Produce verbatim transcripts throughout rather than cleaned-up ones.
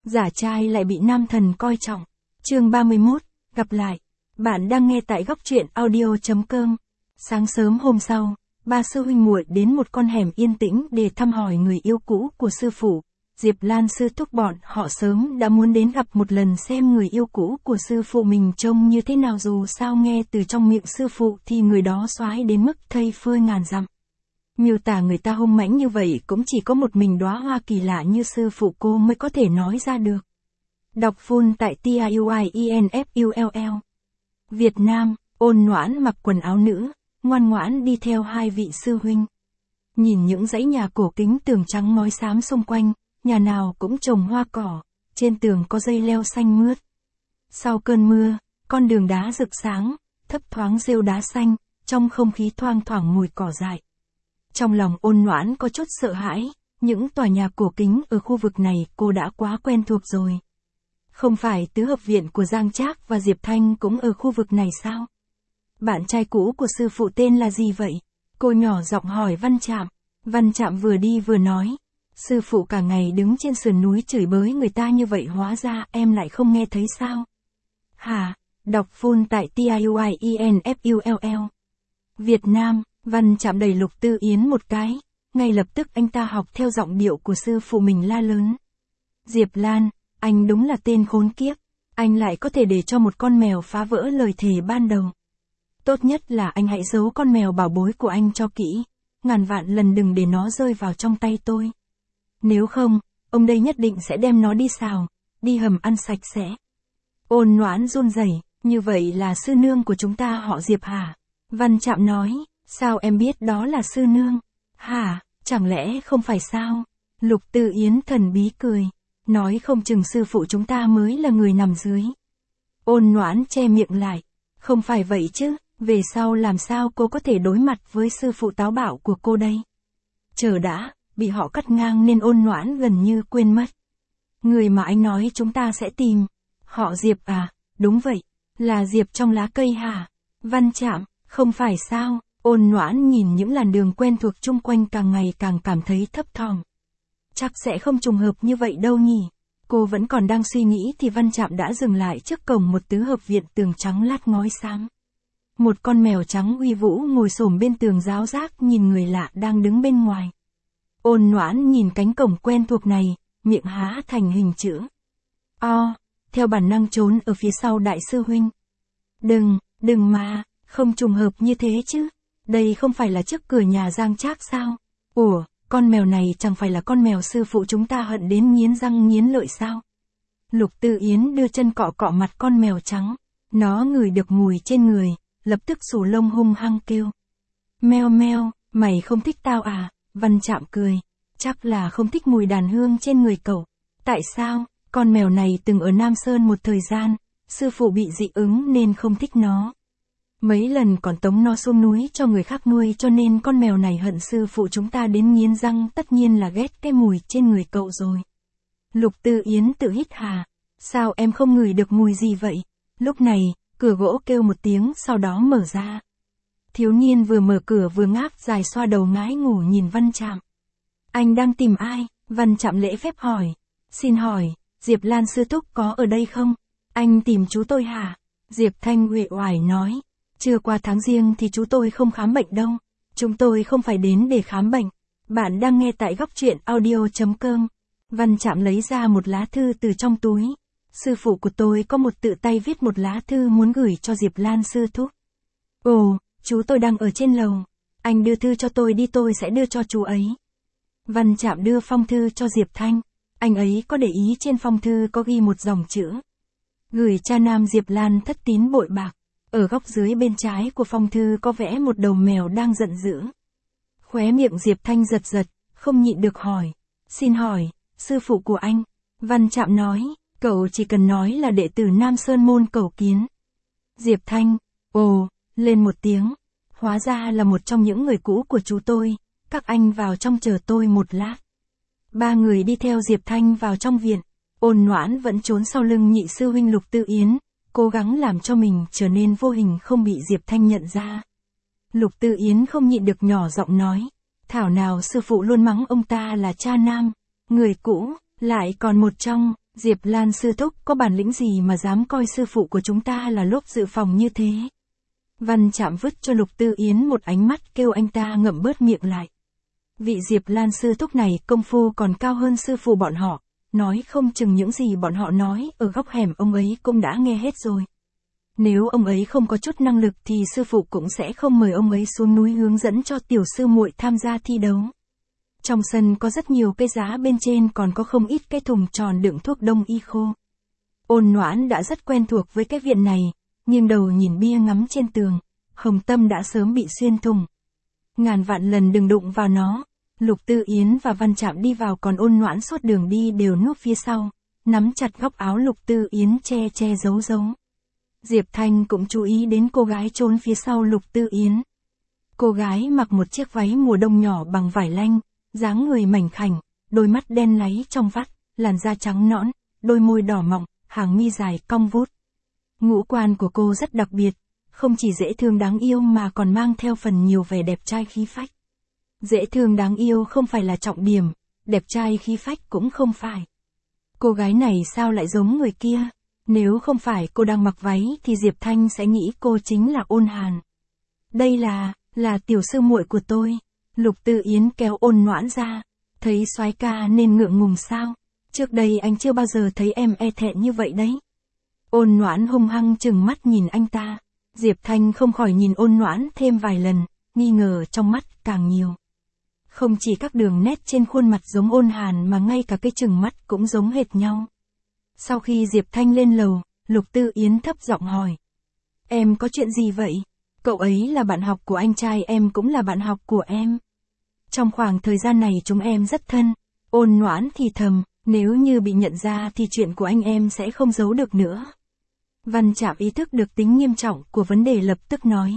giả trai lại bị nam thần coi trọng. Chương ba mươi mốt, gặp lại. Bạn đang nghe tại góc truyện audio chấm com. Sáng sớm hôm sau, ba sư huynh muội đến một con hẻm yên tĩnh để thăm hỏi người yêu cũ của sư phụ. Diệp Lan sư thúc bọn họ sớm đã muốn đến gặp một lần xem người yêu cũ của sư phụ mình trông như thế nào, dù sao nghe từ trong miệng sư phụ thì người đó soái đến mức thây phơi ngàn dặm. Miêu tả người ta hung mãnh như vậy cũng chỉ có một mình đóa hoa kỳ lạ như sư phụ cô mới có thể nói ra được. Đọc full tại T I U I E N F U L L. Việt Nam, Ôn Noãn mặc quần áo nữ, ngoan ngoãn đi theo hai vị sư huynh. Nhìn những dãy nhà cổ kính tường trắng ngói xám xung quanh, nhà nào cũng trồng hoa cỏ, trên tường có dây leo xanh mướt. Sau cơn mưa, con đường đá rực sáng, thấp thoáng rêu đá xanh, trong không khí thoang thoảng mùi cỏ dại. Trong lòng Ôn Noãn có chút sợ hãi, những tòa nhà cổ kính ở khu vực này cô đã quá quen thuộc rồi. Không phải tứ hợp viện của Giang Trác và Diệp Thanh cũng ở khu vực này sao? Bạn trai cũ của sư phụ tên là gì vậy? Cô nhỏ giọng hỏi Văn Trạm. Văn Trạm vừa đi vừa nói. Sư phụ cả ngày đứng trên sườn núi chửi bới người ta như vậy, hóa ra em lại không nghe thấy sao? Hả? Đọc full tại T I U I E N F U L L. Việt Nam, Văn Trạm đẩy Lục Tư Yến một cái, ngay lập tức anh ta học theo giọng điệu của sư phụ mình la lớn. Diệp Lan, anh đúng là tên khốn kiếp, anh lại có thể để cho một con mèo phá vỡ lời thề ban đầu. Tốt nhất là anh hãy giấu con mèo bảo bối của anh cho kỹ, ngàn vạn lần đừng để nó rơi vào trong tay tôi. Nếu không, ông đây nhất định sẽ đem nó đi xào, đi hầm ăn sạch sẽ. Ôn Noãn run rẩy, như vậy là sư nương của chúng ta họ Diệp hả? Văn Trạm nói, sao em biết đó là sư nương? Hả, chẳng lẽ không phải sao? Lục Tư Yến thần bí cười, nói không chừng sư phụ chúng ta mới là người nằm dưới. Ôn Noãn che miệng lại, không phải vậy chứ, về sau làm sao cô có thể đối mặt với sư phụ táo bạo của cô đây? Chờ đã, bị họ cắt ngang nên Ôn Noãn gần như quên mất. Người mà anh nói chúng ta sẽ tìm, họ Diệp à? Đúng vậy, là Diệp trong lá cây hả? Văn Trạm, không phải sao? Ôn Noãn nhìn những làn đường quen thuộc chung quanh càng ngày càng cảm thấy thấp thỏm. Chắc sẽ không trùng hợp như vậy đâu nhỉ? Cô vẫn còn đang suy nghĩ thì Văn Trạm đã dừng lại trước cổng một tứ hợp viện tường trắng lát ngói xám. Một con mèo trắng uy vũ ngồi xổm bên tường ráo rác nhìn người lạ đang đứng bên ngoài. Ôn Noãn nhìn cánh cổng quen thuộc này, miệng há thành hình chữ O, theo bản năng trốn ở phía sau đại sư huynh. Đừng, đừng mà, không trùng hợp như thế chứ. Đây không phải là trước cửa nhà Giang Trác sao? Ủa, con mèo này chẳng phải là con mèo sư phụ chúng ta hận đến nghiến răng nghiến lợi sao? Lục Tư Yến đưa chân cọ cọ mặt con mèo trắng. Nó ngửi được mùi trên người, lập tức xù lông hung hăng kêu. Meo meo, mày không thích tao à? Văn Trạm cười. Chắc là không thích mùi đàn hương trên người cậu. Tại sao? Con mèo này từng ở Nam Sơn một thời gian, sư phụ bị dị ứng nên không thích nó. Mấy lần còn tống nó xuống núi cho người khác nuôi, cho nên con mèo này hận sư phụ chúng ta đến nghiến răng, tất nhiên là ghét cái mùi trên người cậu rồi. Lục Tư Yến tự hít hà. Sao em không ngửi được mùi gì vậy? Lúc này, cửa gỗ kêu một tiếng sau đó mở ra. Thiếu niên vừa mở cửa vừa ngáp dài xoa đầu ngái ngủ nhìn Văn Trạm. Anh đang tìm ai? Văn Trạm lễ phép hỏi. Xin hỏi, Diệp Lan sư thúc có ở đây không? Anh tìm chú tôi hả? Diệp Thanh uể oải nói. Chưa qua tháng giêng thì chú tôi không khám bệnh đâu. Chúng tôi không phải đến để khám bệnh. Bạn đang nghe tại góc truyện audio chấm com. Văn Trạm lấy ra một lá thư từ trong túi. Sư phụ của tôi có một tự tay viết một lá thư muốn gửi cho Diệp Lan sư thúc. Ồ, chú tôi đang ở trên lầu. Anh đưa thư cho tôi đi, tôi sẽ đưa cho chú ấy. Văn Trạm đưa phong thư cho Diệp Thanh. Anh ấy có để ý trên phong thư có ghi một dòng chữ. Gửi cha nam Diệp Lan thất tín bội bạc. Ở góc dưới bên trái của phong thư có vẽ một đầu mèo đang giận dữ. Khóe miệng Diệp Thanh giật giật, không nhịn được hỏi. Xin hỏi, sư phụ của anh? Văn Trạm nói, cậu chỉ cần nói là đệ tử Nam Sơn môn cầu kiến. Diệp Thanh, ồ, lên một tiếng. Hóa ra là một trong những người cũ của chú tôi. Các anh vào trong chờ tôi một lát. Ba người đi theo Diệp Thanh vào trong viện. Ôn Noãn vẫn trốn sau lưng nhị sư huynh Lục Tư Yến, cố gắng làm cho mình trở nên vô hình không bị Diệp Thanh nhận ra. Lục Tư Yến không nhịn được nhỏ giọng nói. Thảo nào sư phụ luôn mắng ông ta là cha nam, người cũ, lại còn một trong Diệp Lan sư thúc có bản lĩnh gì mà dám coi sư phụ của chúng ta là lốp dự phòng như thế? Văn Trạm vứt cho Lục Tư Yến một ánh mắt kêu anh ta ngậm bớt miệng lại. Vị Diệp Lan sư thúc này công phu còn cao hơn sư phụ bọn họ, nói không chừng những gì bọn họ nói ở góc hẻm ông ấy cũng đã nghe hết rồi. Nếu ông ấy không có chút năng lực thì sư phụ cũng sẽ không mời ông ấy xuống núi hướng dẫn cho tiểu sư muội tham gia thi đấu. Trong sân có rất nhiều cây giá, bên trên còn có không ít cái thùng tròn đựng thuốc đông y khô. Ôn Noãn đã rất quen thuộc với cái viện này, nghiêng đầu nhìn bia ngắm trên tường, hồng tâm đã sớm bị xuyên thủng. Ngàn vạn lần đừng đụng vào nó. Lục Tư Yến và Văn Trạm đi vào, còn Ôn Noãn suốt đường đi đều núp phía sau, nắm chặt góc áo Lục Tư Yến che che giấu giấu. Diệp Thanh cũng chú ý đến cô gái trốn phía sau Lục Tư Yến. Cô gái mặc một chiếc váy mùa đông nhỏ bằng vải lanh, dáng người mảnh khảnh, đôi mắt đen láy trong vắt, làn da trắng nõn, đôi môi đỏ mọng, hàng mi dài cong vút. Ngũ quan của cô rất đặc biệt, không chỉ dễ thương đáng yêu mà còn mang theo phần nhiều vẻ đẹp trai khí phách. Dễ thương đáng yêu không phải là trọng điểm, đẹp trai khí phách cũng không phải. Cô gái này sao lại giống người kia? Nếu không phải cô đang mặc váy thì Diệp Thanh sẽ nghĩ cô chính là Ôn Hàn. Đây là, là tiểu sư muội của tôi. Lục Tư Yến kéo Ôn Noãn ra. Thấy soái ca nên ngượng ngùng sao? Trước đây anh chưa bao giờ thấy em e thẹn như vậy đấy. Ôn Noãn hung hăng chừng mắt nhìn anh ta. Diệp Thanh không khỏi nhìn Ôn Noãn thêm vài lần, nghi ngờ trong mắt càng nhiều. Không chỉ các đường nét trên khuôn mặt giống Ôn Hàn mà ngay cả cái chừng mắt cũng giống hệt nhau. Sau khi Diệp Thanh lên lầu, Lục Tư Yến thấp giọng hỏi. Em có chuyện gì vậy? Cậu ấy là bạn học của anh trai em, cũng là bạn học của em. Trong khoảng thời gian này chúng em rất thân. Ôn Noãn thì thầm, nếu như bị nhận ra thì chuyện của anh em sẽ không giấu được nữa. Văn Trạm ý thức được tính nghiêm trọng của vấn đề, lập tức nói.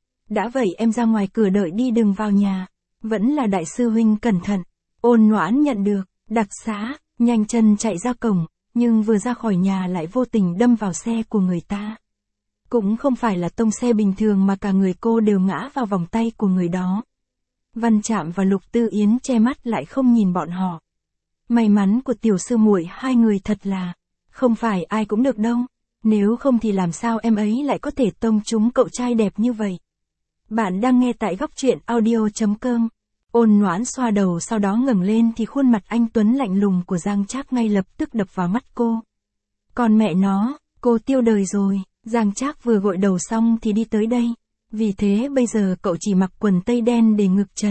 Đã vậy em ra ngoài cửa đợi đi, đừng vào nhà. Vẫn là đại sư huynh cẩn thận. Ôn Noãn nhận được đặc xá, nhanh chân chạy ra cổng, nhưng vừa ra khỏi nhà lại vô tình đâm vào xe của người ta. Cũng không phải là tông xe bình thường mà cả người cô đều ngã vào vòng tay của người đó. Văn Trạm và Lục Tư Yến che mắt lại không nhìn bọn họ. May mắn của tiểu sư muội hai người thật là, không phải ai cũng được đâu. Nếu không thì làm sao em ấy lại có thể tông trúng cậu trai đẹp như vậy. Bạn đang nghe tại góc truyện audio chấm com. Ôn Noãn xoa đầu, sau đó ngẩng lên thì khuôn mặt anh tuấn lạnh lùng của Giang Trác ngay lập tức đập vào mắt cô. Còn mẹ nó, cô tiêu đời rồi. Giang Trác vừa gội đầu xong thì đi tới đây. Vì thế bây giờ cậu chỉ mặc quần tây đen để ngực trần.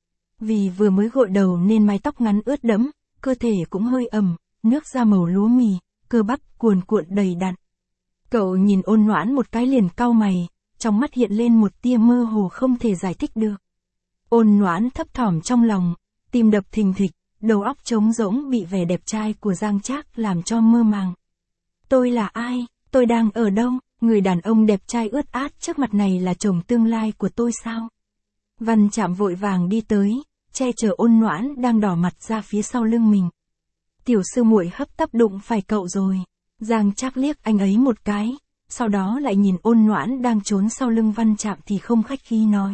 Vì vừa mới gội đầu nên mái tóc ngắn ướt đẫm, cơ thể cũng hơi ẩm, nước da màu lúa mì, cơ bắp cuồn cuộn đầy đặn. Cậu nhìn Ôn Noãn một cái liền cau mày, trong mắt hiện lên một tia mơ hồ không thể giải thích được. Ôn Noãn thấp thỏm trong lòng, tim đập thình thịch, đầu óc trống rỗng bị vẻ đẹp trai của Giang Trác làm cho mơ màng. Tôi là ai? Tôi đang ở đâu? Người đàn ông đẹp trai ướt át trước mặt này là chồng tương lai của tôi sao? Văn Trạm vội vàng đi tới, che chở Ôn Noãn đang đỏ mặt ra phía sau lưng mình. Tiểu sư muội hấp tấp đụng phải cậu rồi. Giang Trác liếc anh ấy một cái, sau đó lại nhìn Ôn Noãn đang trốn sau lưng Văn Trạm thì không khách khí nói.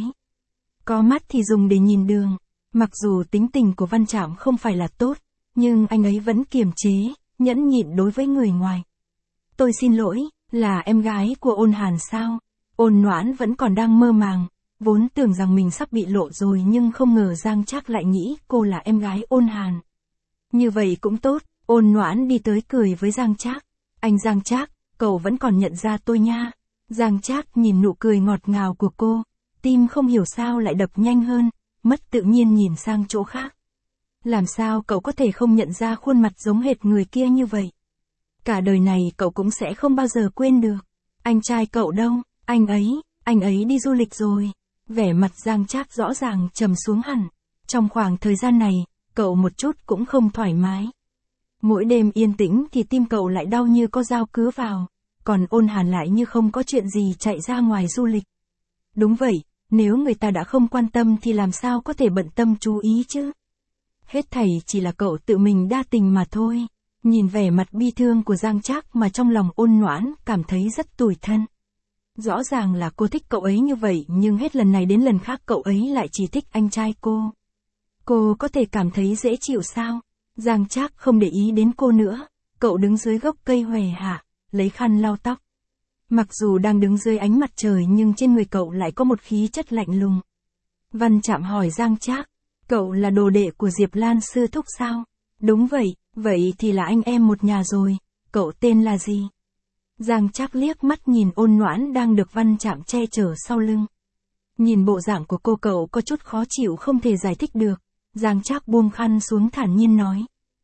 Có mắt thì dùng để nhìn đường. Mặc dù tính tình của Văn Trạm không phải là tốt, nhưng anh ấy vẫn kiềm chế, nhẫn nhịn đối với người ngoài. Tôi xin lỗi, là em gái của Ôn Hàn sao? Ôn Noãn vẫn còn đang mơ màng, vốn tưởng rằng mình sắp bị lộ rồi nhưng không ngờ Giang Trác lại nghĩ cô là em gái Ôn Hàn. Như vậy cũng tốt. Ôn Noãn đi tới cười với Giang Trác. Anh Giang Trác, cậu vẫn còn nhận ra tôi nha. Giang Trác nhìn nụ cười ngọt ngào của cô, tim không hiểu sao lại đập nhanh hơn, mất tự nhiên nhìn sang chỗ khác. Làm sao cậu có thể không nhận ra khuôn mặt giống hệt người kia như vậy? Cả đời này cậu cũng sẽ không bao giờ quên được. Anh trai cậu đâu? Anh ấy, anh ấy đi du lịch rồi. Vẻ mặt Giang Trác rõ ràng trầm xuống hẳn. Trong khoảng thời gian này, cậu một chút cũng không thoải mái. Mỗi đêm yên tĩnh thì tim cậu lại đau như có dao cứa vào, còn Ôn Hàn lại như không có chuyện gì chạy ra ngoài du lịch. Đúng vậy, nếu người ta đã không quan tâm thì làm sao có thể bận tâm chú ý chứ? Hết thảy chỉ là cậu tự mình đa tình mà thôi. Nhìn vẻ mặt bi thương của Giang Trác mà trong lòng Ôn Noãn cảm thấy rất tủi thân. Rõ ràng là cô thích cậu ấy như vậy nhưng hết lần này đến lần khác cậu ấy lại chỉ thích anh trai cô. Cô có thể cảm thấy dễ chịu sao? Giang Trác không để ý đến cô nữa, cậu đứng dưới gốc cây hòe hạ, lấy khăn lau tóc. Mặc dù đang đứng dưới ánh mặt trời nhưng trên người cậu lại có một khí chất lạnh lùng. Văn Trạm hỏi Giang Trác, cậu là đồ đệ của Diệp Lan sư thúc sao? Đúng vậy, vậy thì là anh em một nhà rồi, cậu tên là gì? Giang Trác liếc mắt nhìn Ôn Noãn đang được Văn Trạm che chở sau lưng. Nhìn bộ dạng của cô cậu có chút khó chịu không thể giải thích được, Giang Trác buông khăn xuống thản nhiên nói.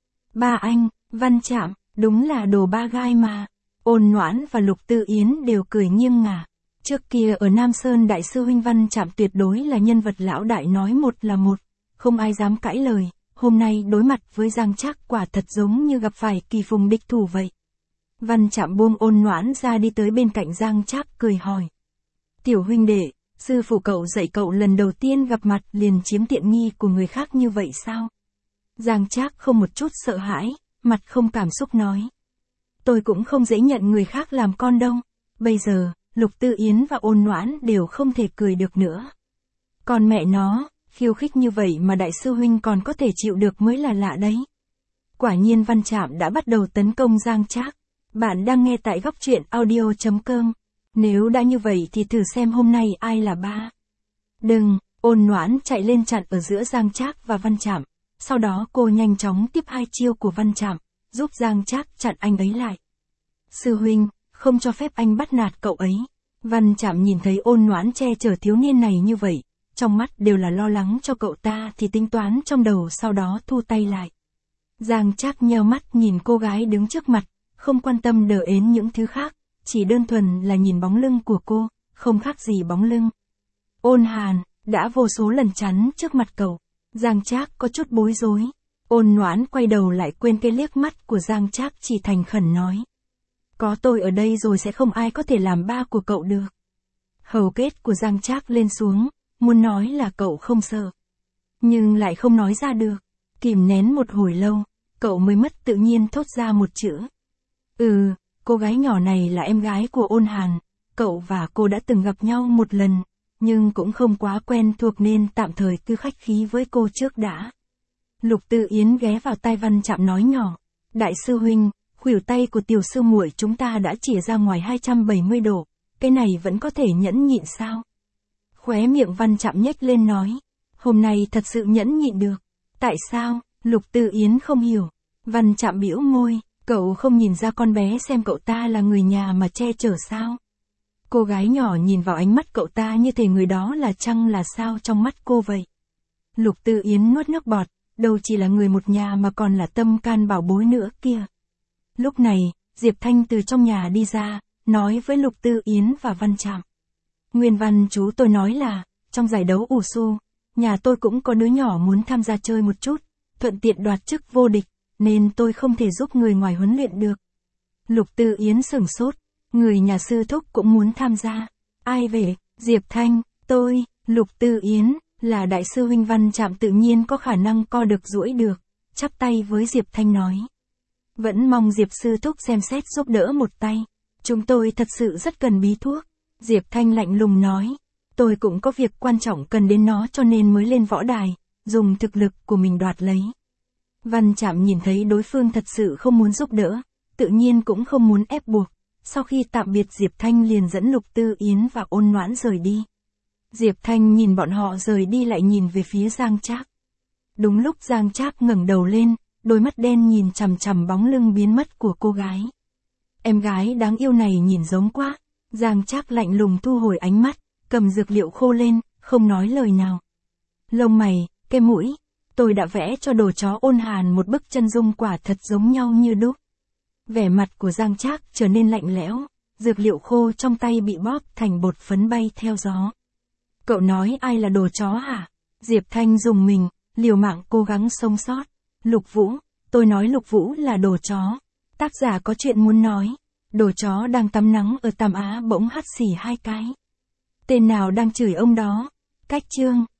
Ba anh, Văn Trạm, đúng là đồ ba gai mà. Ôn Noãn và Lục Tư Yến đều cười nghiêng ngả. Trước kia ở Nam Sơn đại sư huynh Văn Trạm tuyệt đối là nhân vật lão đại nói một là một, không ai dám cãi lời, hôm nay đối mặt với Giang Trác quả thật giống như gặp phải kỳ phùng địch thủ vậy. Văn Trạm buông Ôn Noãn ra đi tới bên cạnh Giang Trác cười hỏi. Tiểu huynh đệ, sư phụ cậu dạy cậu lần đầu tiên gặp mặt liền chiếm tiện nghi của người khác như vậy sao? Giang Trác không một chút sợ hãi, mặt không cảm xúc nói. Tôi cũng không dễ nhận người khác làm con đâu. Bây giờ, Lục Tư Yến và Ôn Noãn đều không thể cười được nữa. Còn mẹ nó, khiêu khích như vậy mà đại sư huynh còn có thể chịu được mới là lạ đấy. Quả nhiên Văn Trạm đã bắt đầu tấn công Giang Trác. Bạn đang nghe tại góc truyện audio chấm com. Nếu đã như vậy thì thử xem hôm nay ai là ba. Đừng, Ôn Noãn chạy lên chặn ở giữa Giang Trác và Văn Trạm. Sau đó cô nhanh chóng tiếp hai chiêu của Văn Trạm, giúp Giang Trác chặn anh ấy lại. Sư huynh, không cho phép anh bắt nạt cậu ấy. Văn Trạm nhìn thấy Ôn Noãn che chở thiếu niên này như vậy, trong mắt đều là lo lắng cho cậu ta thì tính toán trong đầu sau đó thu tay lại. Giang Trác nheo mắt nhìn cô gái đứng trước mặt, không quan tâm đờ ến những thứ khác, chỉ đơn thuần là nhìn bóng lưng của cô, không khác gì bóng lưng. Ôn Hàn, đã vô số lần chắn trước mặt cậu. Giang Trác có chút bối rối. Ôn Noãn quay đầu lại quên cái liếc mắt của Giang Trác chỉ thành khẩn nói. Có tôi ở đây rồi sẽ không ai có thể làm ba của cậu được. Hầu kết của Giang Trác lên xuống, muốn nói là cậu không sợ. Nhưng lại không nói ra được. Kìm nén một hồi lâu, cậu mới mất tự nhiên thốt ra một chữ. Ừ, cô gái nhỏ này là em gái của Ôn Hàn. Cậu và cô đã từng gặp nhau một lần, nhưng cũng không quá quen thuộc nên tạm thời cứ khách khí với cô trước đã. Lục Tư Yến ghé vào tai Văn Trạm nói nhỏ. Đại sư huynh, khuỷu tay của tiểu sư muội chúng ta đã chĩa ra ngoài hai trăm bảy mươi độ, cái này vẫn có thể nhẫn nhịn sao? Khóe miệng Văn Trạm nhếch lên nói. Hôm nay thật sự nhẫn nhịn được. Tại sao? Lục Tư Yến không hiểu. Văn Trạm bĩu môi, cậu không nhìn ra con bé xem cậu ta là người nhà mà che chở sao? Cô gái nhỏ nhìn vào ánh mắt cậu ta như thể người đó là chăng là sao trong mắt cô vậy. Lục Tư Yến nuốt nước bọt, đâu chỉ là người một nhà mà còn là tâm can bảo bối nữa kia. Lúc này, Diệp Thanh từ trong nhà đi ra, nói với Lục Tư Yến và Văn Trạm. Nguyên văn chú tôi nói là, trong giải đấu ủ su, nhà tôi cũng có đứa nhỏ muốn tham gia chơi một chút, thuận tiện đoạt chức vô địch, nên tôi không thể giúp người ngoài huấn luyện được. Lục Tư Yến sửng sốt, người nhà sư thúc cũng muốn tham gia. Ai về? Diệp Thanh, tôi, Lục Tư Yến, là đại sư huynh. Văn Trạm tự nhiên có khả năng co được duỗi được, chắp tay với Diệp Thanh nói. Vẫn mong Diệp sư thúc xem xét giúp đỡ một tay. Chúng tôi thật sự rất cần bí thuốc. Diệp Thanh lạnh lùng nói. Tôi cũng có việc quan trọng cần đến nó cho nên mới lên võ đài, dùng thực lực của mình đoạt lấy. Văn Trạm nhìn thấy đối phương thật sự không muốn giúp đỡ, tự nhiên cũng không muốn ép buộc. Sau khi tạm biệt Diệp Thanh liền dẫn Lục Tư Yến và Ôn Noãn rời đi. Diệp Thanh nhìn bọn họ rời đi lại nhìn về phía Giang Trác. Đúng lúc Giang Trác ngẩng đầu lên, đôi mắt đen nhìn chằm chằm bóng lưng biến mất của cô gái. Em gái đáng yêu này nhìn giống quá. Giang Trác lạnh lùng thu hồi ánh mắt, cầm dược liệu khô lên, không nói lời nào. Lông mày, cái mũi, tôi đã vẽ cho đồ chó Ôn Hàn một bức chân dung quả thật giống nhau như đúc. Vẻ mặt của Giang Trác trở nên lạnh lẽo, dược liệu khô trong tay bị bóp thành bột phấn bay theo gió. Cậu nói ai là đồ chó hả? Diệp Thanh dùng mình, liều mạng cố gắng sống sót. Lục Vũ, tôi nói Lục Vũ là đồ chó. Tác giả có chuyện muốn nói. Đồ chó đang tắm nắng ở Tam Á bỗng hắt xì hai cái. Tên nào đang chửi ông đó? Cách chương.